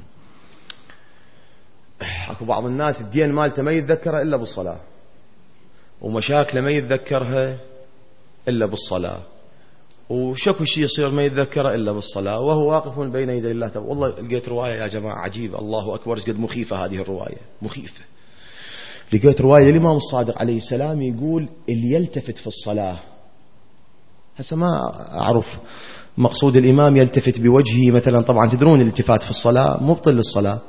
أكو بعض الناس الدين مالته ما يتذكرها إلا بالصلاة، ومشاكله ما يتذكرها إلا بالصلاة، وشكو شيء يصير ما يتذكره إلا بالصلاة وهو واقف بين يدي الله. والله لقيت رواية يا جماعة عجيبة، الله أكبر قد مخيفة هذه الرواية، مخيفة. لقيت رواية الإمام الصادق عليه السلام يقول اللي يلتفت في الصلاة، هسه ما أعرف مقصود الإمام يلتفت بوجهه مثلا، طبعا تدرون الالتفات في الصلاة مبطل للصلاة،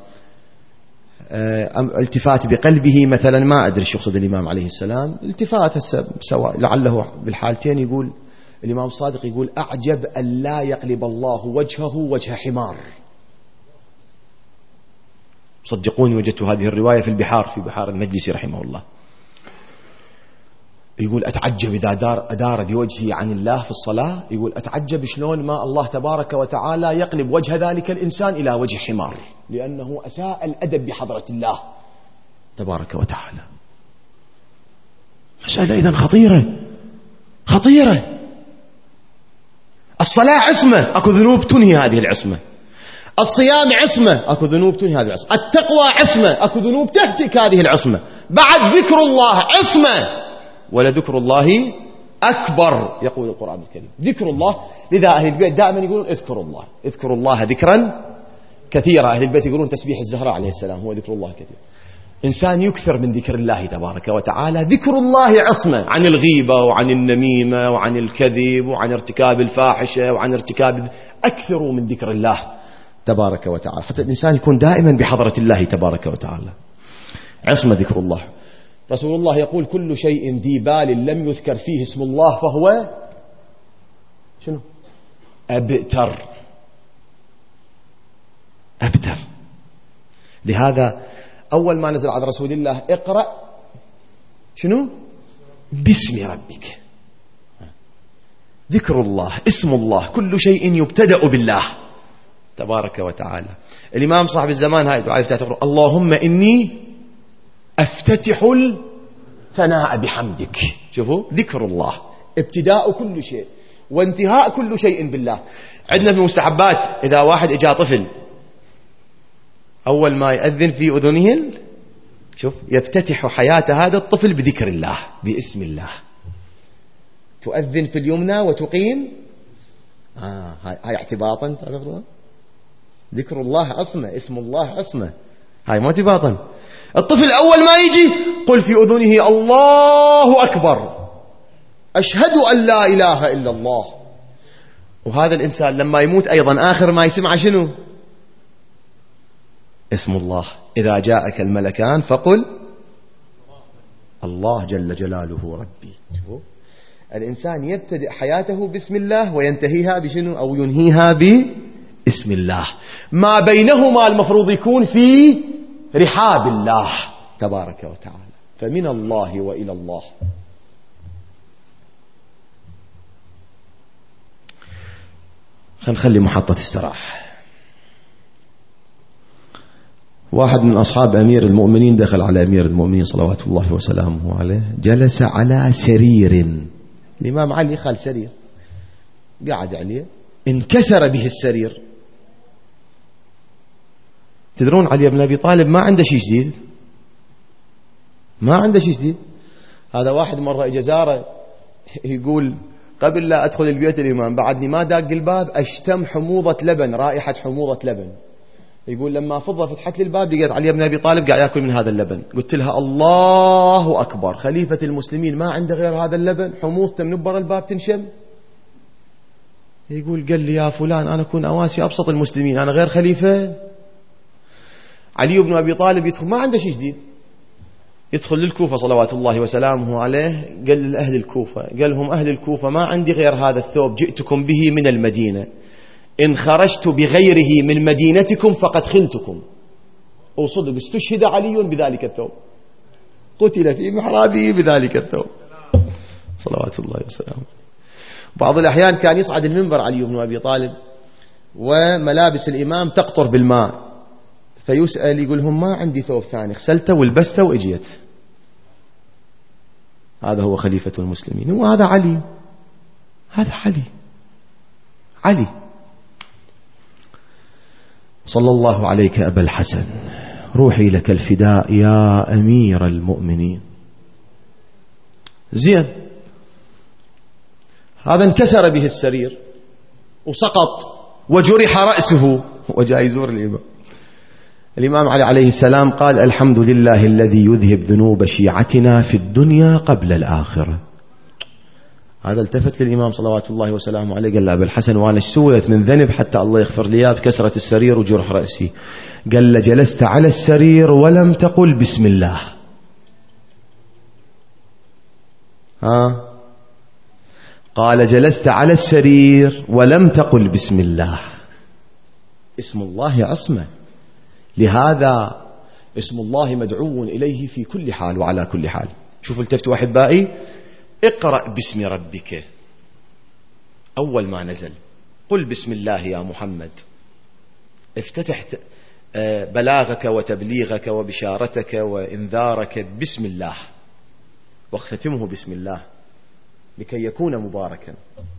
التفات بقلبه مثلا ما أدري شو يقصد الإمام عليه السلام. التفات هسه سواء لعله بالحالتين. يقول الإمام الصادق يقول أعجب أن لا يقلب الله وجهه وجه حمار. صدقوني وجدت هذه الرواية في البحار، في بحار المجلسي رحمه الله. يقول أتعجب إذا أدار بوجهي عن الله في الصلاة، يقول أتعجب شلون ما الله تبارك وتعالى يقلب وجه ذلك الإنسان إلى وجه حمار، لأنه أساء الأدب بحضرة الله تبارك وتعالى. مسألة إذن خطيرة خطيرة. الصلاة عصمة، أكو ذنوب تنهي هذه العصمة. الصيام عصمة، أكو ذنوب تنهي هذه العصمة. التقوى عصمة، أكو ذنوب تهتك هذه العصمة. بعد ذكر الله عصمة، ولذكر الله أكبر يقول القرآن الكريم. ذكر الله، لذا أهل البيت دائما يقولون اذكروا الله، اذكروا الله ذكرا كثيرا. أهل البيت يقولون تسبيح الزهراء عليه السلام هو ذكر الله كثير. إنسان يكثر من ذكر الله تبارك وتعالى. ذكر الله عصمة عن الغيبة وعن النميمة وعن الكذب وعن ارتكاب الفاحشة وعن ارتكاب. أكثروا من ذكر الله تبارك وتعالى حتى الإنسان يكون دائما بحضرة الله تبارك وتعالى. عصمة ذكر الله. رسول الله يقول كل شيء ذي بال لم يذكر فيه اسم الله فهو شنو؟ أبتر. أبتر. لهذا أول ما نزل على رسول الله اقرأ شنو؟ باسم ربك. ذكر الله، اسم الله، كل شيء يبتدأ بالله تبارك وتعالى. الإمام صاحب الزمان هاي دعاء افتتاح اللهم إني أفتتح الثناء بحمدك. شوفوا ذكر الله ابتداء كل شيء وانتهاء كل شيء بالله. عندنا في المستحبات إذا واحد إجا طفل أول ما يأذن في أذنه شوف يفتتح حياة هذا الطفل بذكر الله باسم الله. تؤذن في اليمنى وتقيم هاي اعتباطا. تعرفون ذكر الله عصمة، اسم الله عصمة، هاي ما اعتباطا. الطفل أول ما يجي قل في أذنه الله أكبر أشهد أن لا إله إلا الله. وهذا الإنسان لما يموت أيضا آخر ما يسمع شنو؟ اسم الله. إذا جاءك الملكان فقل الله جل جلاله ربي. الإنسان يبتدئ حياته باسم الله وينتهيها بشنو أو ينهيها باسم الله. ما بينهما المفروض يكون في رحاب الله تبارك وتعالى. فمن الله وإلى الله. خلي محطة استراحة. واحد من أصحاب أمير المؤمنين دخل على أمير المؤمنين صلوات الله وسلامه عليه، جلس على سرير. الإمام علي خال سرير قاعد عليه، انكسر به السرير. تدرون علي بن أبي طالب ما عنده شيء جديد، ما عنده شيء جديد. هذا واحد مرة إجا زاره يقول قبل لا أدخل البيت الإمام بعدني ما داق الباب أشتم حموضة لبن، رائحة حموضة لبن. يقول لما فضة فتحت لي الباب لقيت علي بن أبي طالب قاعد يأكل من هذا اللبن. قلت لها الله أكبر، خليفة المسلمين ما عنده غير هذا اللبن، حموضته من برا الباب تنشم. يقول قال لي يا فلان أنا أكون أواسي أبسط المسلمين، أنا غير خليفة. علي بن أبي طالب يدخل ما عنده شيء جديد، يدخل للكوفة صلوات الله وسلامه عليه. قال لأهل الكوفة، قال لهم أهل الكوفة ما عندي غير هذا الثوب جئتكم به من المدينة، إن خرجت بغيره من مدينتكم فقد خنتكم. وصدق استشهد علي بذلك الثوب، قتل في محرابه بذلك الثوب صلوات الله وسلامه. بعض الأحيان كان يصعد المنبر علي بن أبي طالب وملابس الإمام تقطر بالماء، فيسأل يقول لهم ما عندي ثوب ثاني، غسلته والبسته وإجيت. هذا هو خليفة المسلمين، هو هذا علي، هذا علي. صلى الله عليك أبا الحسن، روحي لك الفداء يا أمير المؤمنين. زين، هذا انكسر به السرير وسقط وجرح رأسه وجاء يزور الإمام علي عليه السلام قال الحمد لله الذي يذهب ذنوب شيعتنا في الدنيا قبل الآخرة. هذا التفت للإمام صلوات الله وسلامه عليه قال له أبا الحسن وأنا ايش سويت من ذنب حتى الله يغفر لي بكسرة السرير وجرح رأسي؟ قال له جلست على السرير ولم تقل بسم الله. قال جلست على السرير ولم تقل بسم الله. اسم الله عصمة، لهذا اسم الله مدعو إليه في كل حال وعلى كل حال. شوفوا التفتوا أحبائي، اقرأ باسم ربك أول ما نزل، قل بسم الله يا محمد، افتتح بلاغك وتبليغك وبشارتك وإنذارك بسم الله، واختتمه بسم الله لكي يكون مباركا.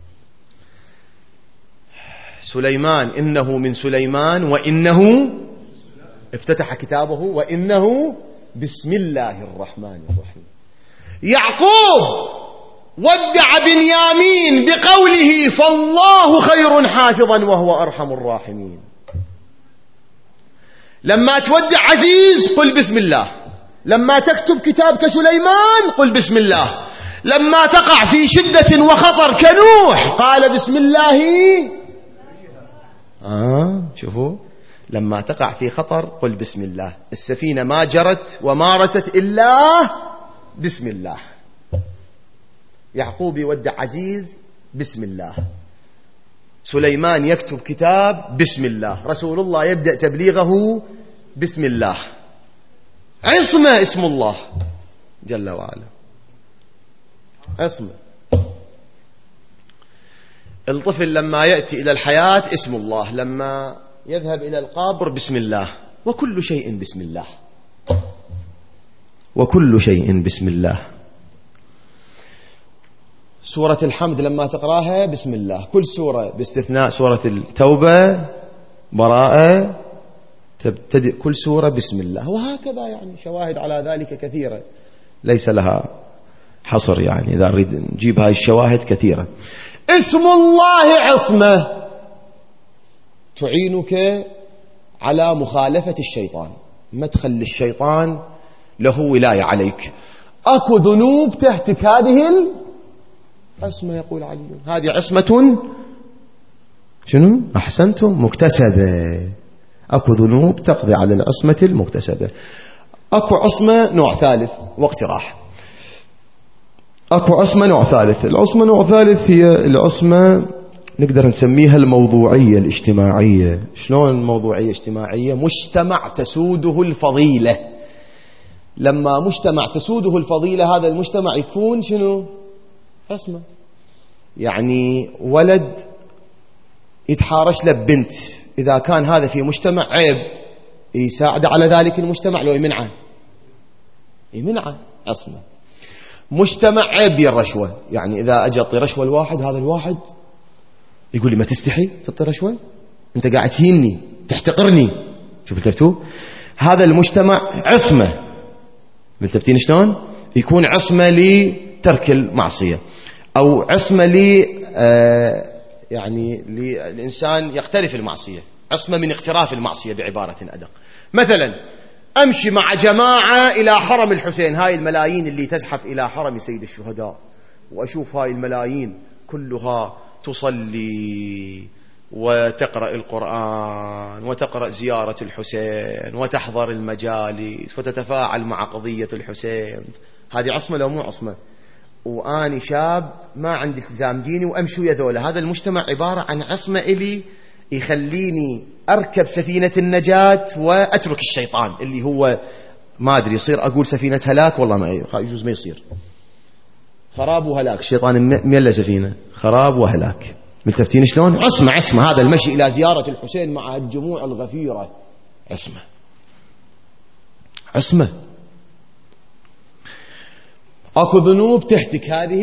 سليمان إنه من سليمان وإنه افتتح كتابه وإنه بسم الله الرحمن الرحيم. يعقوب ودع بنيامين بقوله فالله خير حافظا وهو أرحم الراحمين. لما تودع عزيز قل بسم الله، لما تكتب كتاب كسليمان قل بسم الله، لما تقع في شدة وخطر كنوح قال بسم الله. شوفوا، لما تقع في خطر قل بسم الله. السفينة ما جرت وما رست إلا بسم الله. يعقوب يودع عزيز بسم الله، سليمان يكتب كتاب بسم الله، رسول الله يبدأ تبليغه بسم الله. عصمة اسم الله جل وعلا، عصمة. الطفل لما يأتي إلى الحياة اسم الله، لما يذهب إلى القبر بسم الله، وكل شيء بسم الله، وكل شيء بسم الله. سورة الحمد لما تقراها بسم الله، كل سورة باستثناء سورة التوبة براءة تبتدئ كل سورة بسم الله، وهكذا يعني شواهد على ذلك كثيرة ليس لها حصر، يعني إذا أريد نجيب هاي الشواهد كثيرة. اسم الله عصمة تعينك على مخالفة الشيطان، ما تخلي الشيطان له ولاية عليك. أكو ذنوب تهتك هذه العصمة، يقول علي هذه عصمة شنو؟ أحسنتم، مكتسبة. أكو ذنوب تقضي على العصمة المكتسبة. أكو عصمة نوع ثالث واقتراح. أكو عصمة نوع ثالث. العصمة نوع ثالث هي العصمة نقدر نسميها الموضوعية الاجتماعية. شلون الموضوعية الاجتماعية؟ مجتمع تسوده الفضيلة. لما مجتمع تسوده الفضيلة هذا المجتمع يكون شنو؟ عصمة. يعني ولد يتحارش له بنت، إذا كان هذا في مجتمع عيب يساعد على ذلك المجتمع لو يمنعه، يمنعه، عصمة. مجتمع عيب بيه الرشوة، يعني إذا أجي أعطي رشوة الواحد، هذا الواحد يقول لي ما تستحي تعطي رشوة، أنت قاعد تهيني تحتقرني. شوف التفتو، هذا المجتمع عصمة. ملتفتين شلون؟ يكون عصمة لترك المعصية، أو عصمة يعني للإنسان يقترف المعصية، عصمة من اقتراف المعصية بعبارة أدق. مثلا أمشي مع جماعة إلى حرم الحسين، هاي الملايين اللي تزحف إلى حرم سيد الشهداء، وأشوف هاي الملايين كلها تصلي وتقرأ القرآن وتقرأ زيارة الحسين وتحضر المجالس وتتفاعل مع قضية الحسين. هذه عصمة لو مو عصمة؟ وأني شاب ما عندي التزام ديني وأمشي ويا ذولا. هذا المجتمع عبارة عن عصمة إلي يخليني أركب سفينة النجاة وأترك الشيطان اللي هو ما أدري يصير أقول سفينة هلاك، والله ما يجوز، ما يصير خراب وهلاك. الشيطان ميلا سفينة خراب وهلاك. ملتفتين شلون؟ عصمة، عصمة. هذا المشي إلى زيارة الحسين مع الجموع الغفيرة عصمة، عصمة. أكو ذنوب تهتك هذه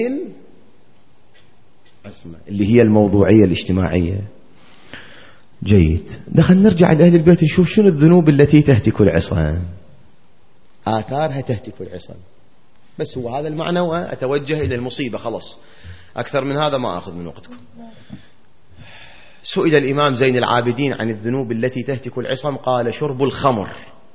العصمة اللي هي الموضوعية الاجتماعية. جيد، دخل نرجع لأهل البيت نشوف شنو الذنوب التي تهتك العصم، آثارها تهتك العصم. بس هو هذا المعنى، وأتوجه إلى المصيبة. خلص أكثر من هذا ما أخذ من وقتكم. سئل الإمام زين العابدين عن الذنوب التي تهتك العصم، قال: شرب الخمر.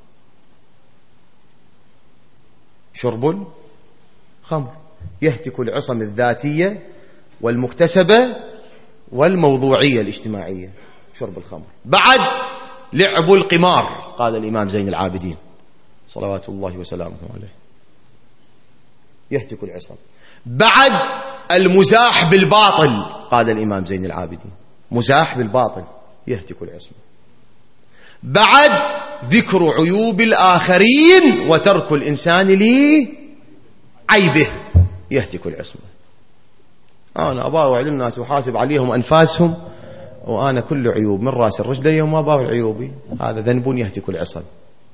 شرب الخمر يهتك العصم الذاتية والمكتسبة والموضوعية الاجتماعية. شرب الخمر. بعد لعب القمار، قال الإمام زين العابدين صلوات الله وسلامه عليه، يهتك العصم. بعد المزاح بالباطل، قال الإمام زين العابدين، مزاح بالباطل يهتك العصم. بعد ذكر عيوب الآخرين وترك الإنسان لعيبه يهتك العصم. أنا أباوع للناس وحاسب عليهم أنفاسهم وأنا كل عيوب من رأس الرجلين وما باوع عيوبي، هذا ذنب يهتك العصم.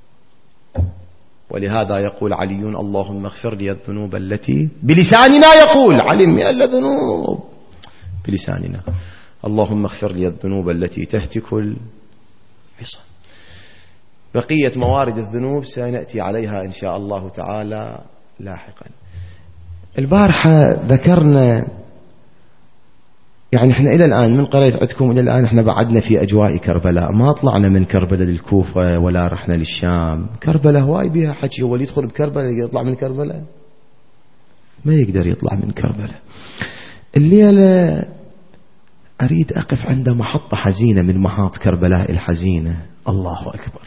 ولهذا يقول علي: اللهم اغفر لي الذنوب التي بلساننا، يقول علم يا الذنوب بلساننا، اللهم اغفر لي الذنوب التي تهتك العصم. بقية موارد الذنوب سنأتي عليها إن شاء الله تعالى لاحقا. البارحة ذكرنا، يعني احنا إلى الآن من قريت عندكم إلى الآن احنا بعدنا في أجواء كربلاء، ما طلعنا من كربلاء للكوفة ولا رحنا للشام. كربلاء هواي بها حكي، هو اللي يدخل بكربلاء يطلع من كربلاء؟ ما يقدر يطلع من كربلاء. الليلة أريد أقف عند محطة حزينة من محاط كربلاء الحزينة. الله أكبر.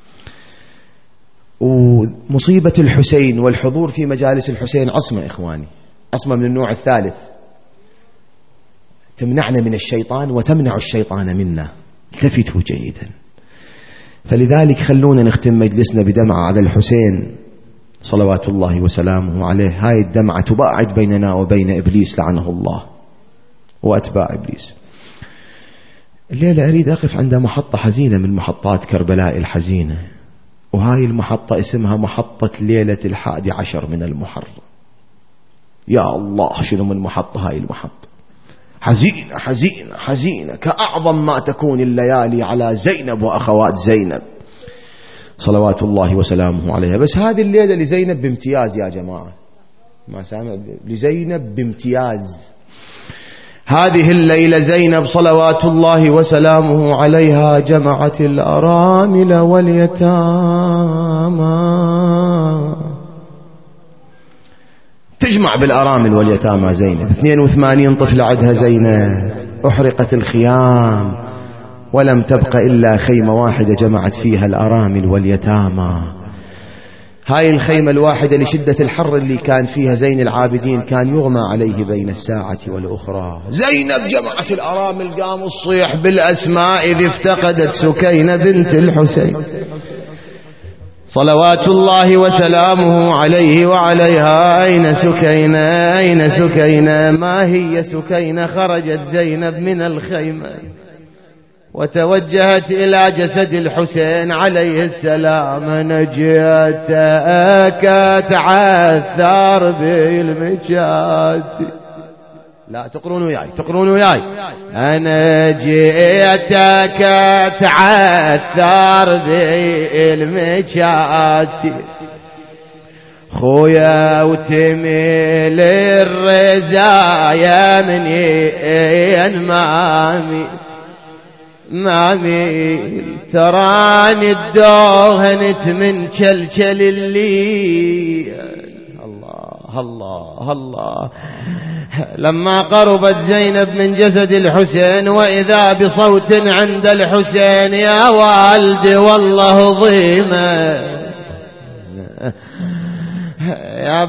ومصيبة الحسين والحضور في مجالس الحسين عصمة إخواني، عصمة من النوع الثالث، تمنعنا من الشيطان وتمنع الشيطان منا. التفتوا جيدا. فلذلك خلونا نختم مجلسنا بدمعة على الحسين صلوات الله وسلامه عليه. هاي الدمعة تباعد بيننا وبين إبليس لعنه الله وأتباع إبليس. الليلة أريد أقف عند محطة حزينة من محطات كربلاء الحزينة، وهاي المحطة اسمها محطة ليلة 11 من المحرم. يا الله شنو من محطة هاي المحطة، حزينة حزينة حزينة، كأعظم ما تكون الليالي على زينب وأخوات زينب صلوات الله وسلامه عليها. بس هذه الليلة لزينب بامتياز يا جماعة، ما سامع، لزينب بامتياز. هذه الليلة زينب صلوات الله وسلامه عليها جمعت الأرامل واليتامى، تجمع بالأرامل واليتامى زينب. 82 طفلة عدها زينب. أحرقت الخيام ولم تبق إلا خيمة واحدة جمعت فيها الأرامل واليتامى. هاي الخيمة الواحدة لشدة الحر اللي كان فيها زين العابدين كان يغمى عليه بين الساعة والأخرى. زينب جمعت الأرامل، قام الصيح بالأسماء إذ افتقدت سكينة بنت الحسين صلوات الله وسلامه عليه وعليها. أين سكينة أين سكينة؟ ما هي سكينة؟ خرجت زينب من الخيمة وتوجهت إلى جسد الحسين عليه السلام. نجيت تعثر بالمجات. لا تقرون وياي، تقرون وياي. أنا جئتك تعثر بالمجات خويا وتميل الرزايا من ينمامي مامي تراني الدوهنت من كلكل الليل. الله الله الله. لما قربت زينب من جسد الحسين وإذا بصوت عند الحسين: يا والدي والله ضيمة، يا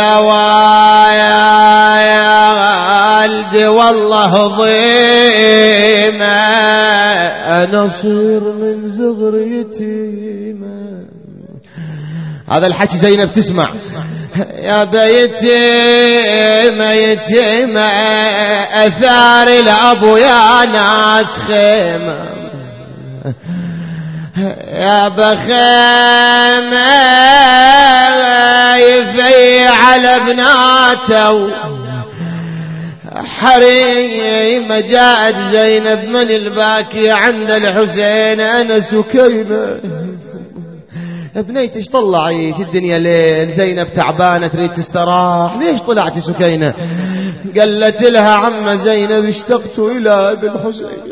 والدي والله ضيمة، أنا صير من زغر يتيمة. هذا الحكي زينب تسمع. يا بيتيمة يتيمة أثار الأب يا ناس خيمة، يا بخيمة يفي على بناته حريمة. جاءت زينب من الباكية عند الحسين: أنا سكينة. بنيتي ايش طلعي الدنيا ليل؟ زينب تعبانة تريد تستراح، ليش طلعتي سكينة؟ قالت لها عم زينب اشتقت إلى ابن حسين.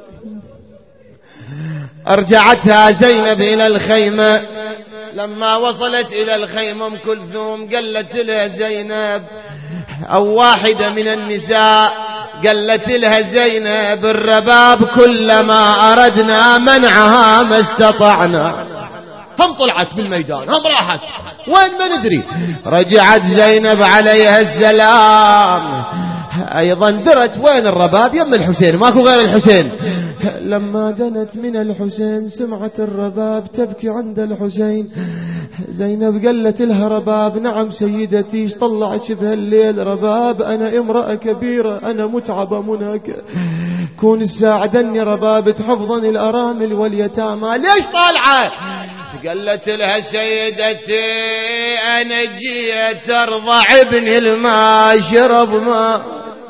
أرجعتها زينب إلى الخيمة. لما وصلت إلى الخيمة أم كلثوم قالت لها زينب، أو واحدة من النساء قالت لها زينب الرباب كلما أردنا منعها ما استطعنا. هم طلعت بالميدان، هم راحت وين ما ندري. رجعت زينب عليها السلام أيضا درت وين الرباب؟ يم الحسين، ماكو غير الحسين. لما دنت من الحسين سمعت الرباب تبكي عند الحسين. زينب قالت لها رباب نعم سيدتي، ايش طلعت بهالليل؟ رباب أنا امرأة كبيرة، أنا متعبة منك، كون تساعدني رباب تحفظني الأرامل واليتامى. ليش طالعة؟ قالت لها سيدتي أنا جيت أرضع ابني الماء شرب ماء.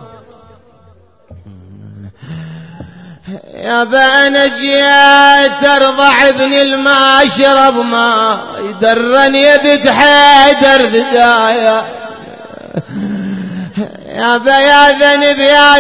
يا أنا جيت أرضع ابني الماء شرب ماء، يدرني بنت حيدر ذدايا. يا ذنب يا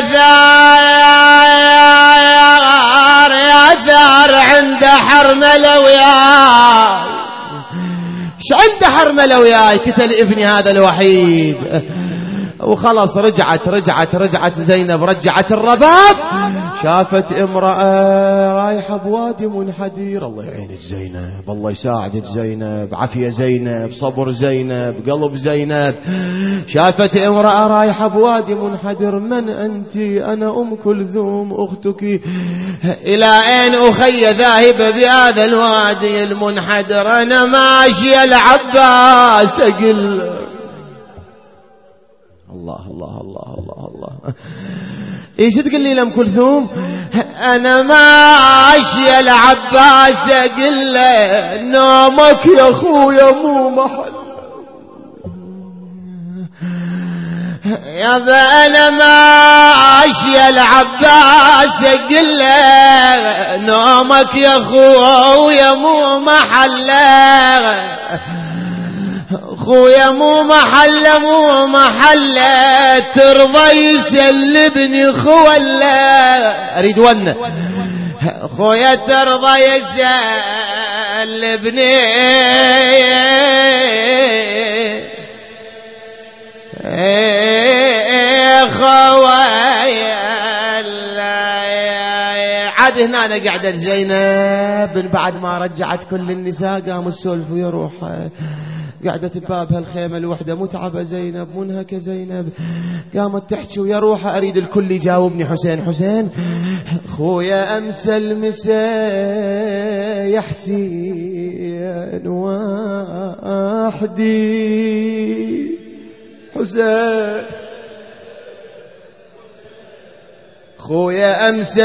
ثار يا ثار عند حرملة وياي. ايش عند حرملة وياي؟ كتل ابني هذا الوحيد. وخلاص رجعت زينب، رجعت الرباب. شافت امرأة رايحة بوادي منحدر. الله يعينك زينب، الله يساعدك زينب، عافية زينب، صبر زينب، قلب زينب. شافت امرأة رايحة بوادي منحدر. من أنت؟ أنا أم كلثوم أختك. إلى أين أخي ذاهبة بهذا الوادي المنحدر؟ أنا ماشي العباس أقل. الله الله الله الله الله. ايش تقول لي لأم كلثوم؟ انا ماشي العباس اقول له نومك يا اخويا مو محل. يا انا ماشي العباس اقول له نومك يا اخويا مو محل. خويا مو محل ترضى يسلبني خولا. اريد ونه. خويا ترضى يسلبني خويا. عاد هنا أنا قاعدة زينب بعد ما رجعت كل النساء قاموا السولف ويروح. قعدت بباب هالخيمة الوحدة متعبة زينب منهكة زينب. قامت تحكي ويا روحها أريد الكل يجاوبني حسين حسين. خويا أمس المساء يا حسين وحدي. حسين خويا أمس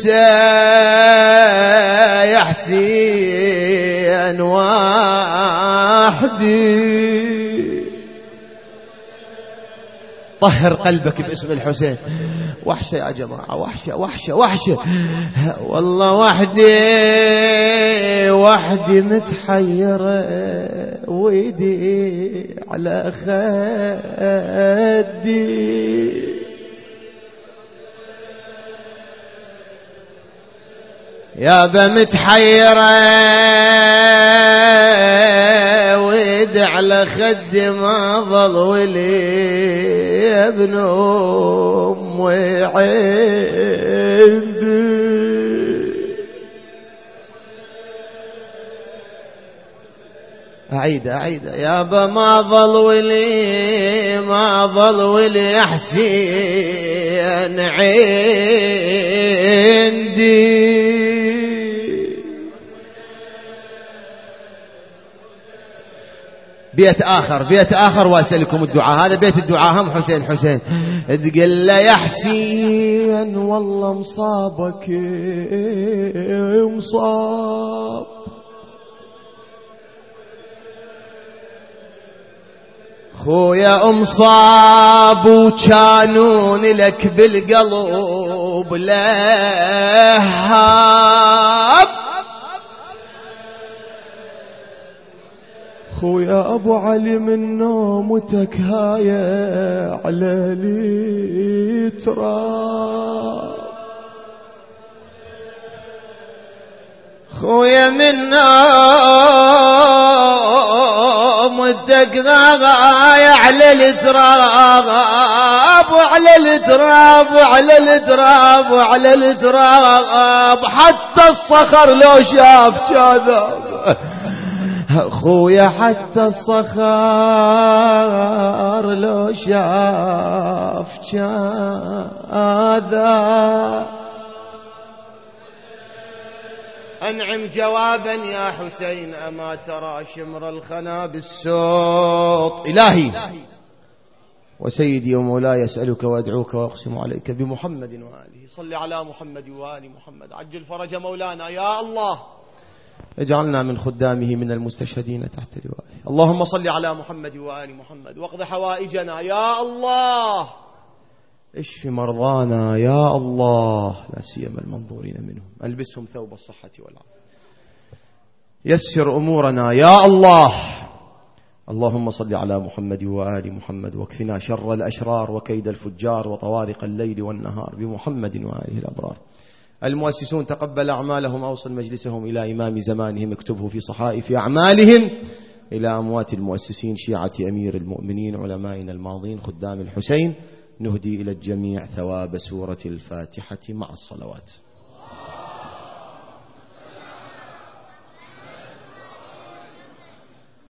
المساء يا حسين وحدي. طهر قلبك باسم الحسين. وحشة يا جماعة، وحشة وحشة وحشة والله. وحدي متحيرة ويدي على خدي. يابا متحيرة ويد على خدي ما ظل ولي يا ابن أمي عندي. أعيد يابا ما ظل ولي حسين عندي. بيت آخر واسألكم الدعاء. هذا بيت الدعاء هم حسين تقول له يا حسين والله مصابك مصاب. خويا مصاب وكانون لك بالقلب لهاب. خويا يا أبو علي من نومتك هاية على لي تراب، خويا من نومتك هاية على التراب، وعلى التراب وعلى التراب وعلى التراب، حتى الصخر لو شاف كذا خويا، حتى الصخر لو شاف كذا. أنعم جوابا يا حسين، أما ترى شمر الخنا بالسوط. إلهي وسيدي ومولاي أسألك وأدعوك وأقسم عليك بمحمد وآله، صل على محمد وآل محمد، عجل فرج مولانا يا الله، اجعلنا من خدامه من المستشهدين تحت لوائه. اللهم صل على محمد وآل محمد، واقض حوائجنا يا الله، اشف مرضانا يا الله، لا سيما المنظورين منهم، البسهم ثوب الصحة والعافية، يسر أمورنا يا الله. اللهم صل على محمد وآل محمد، واكفنا شر الأشرار وكيد الفجار وطوارق الليل والنهار بمحمد وآله الأبرار. المؤسسون تقبل أعمالهم، أوصل مجلسهم إلى إمام زمانهم، اكتبه في صحائف أعمالهم. إلى أموات المؤسسين شيعة أمير المؤمنين علمائنا الماضين خدام الحسين، نهدي إلى الجميع ثواب سورة الفاتحة مع الصلوات.